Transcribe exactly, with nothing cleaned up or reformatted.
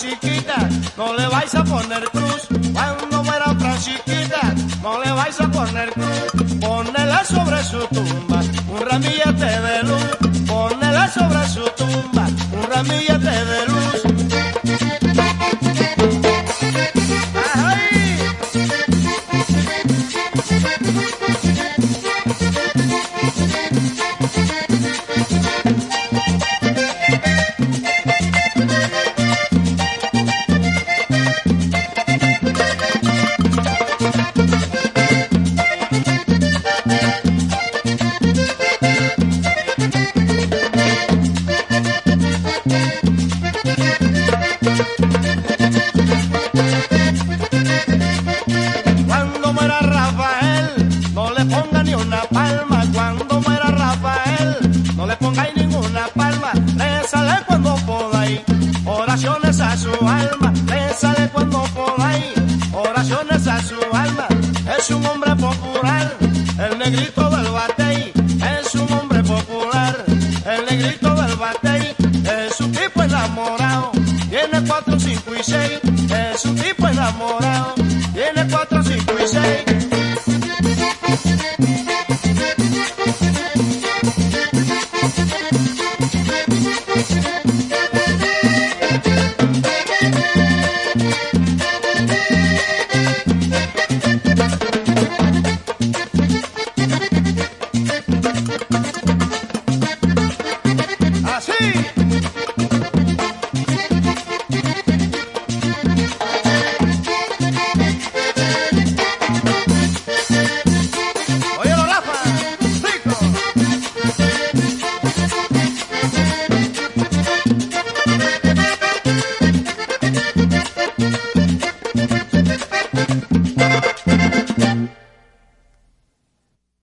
Francisquita, no le vais a poner cruz. Cuando muera Francisquita, no le vais a poner cruz. Ponela sobre su tumba un ramillete de luz. Ponela sobre su tumba un ramillete de luz. ¡Ay! Cuando muera Rafael, no le ponga ni una palma. Cuando muera Rafael, no le pongáis ninguna palma. Rézale cuando podáis, oraciones a su alma. Rézale cuando podáis, oraciones a su alma. Es un hombre popular, el negrito del batey. Es un hombre popular, el negrito del batey. Es un tipo enamorado, tiene cuatro, cinco y seis. Es un tipo enamorado.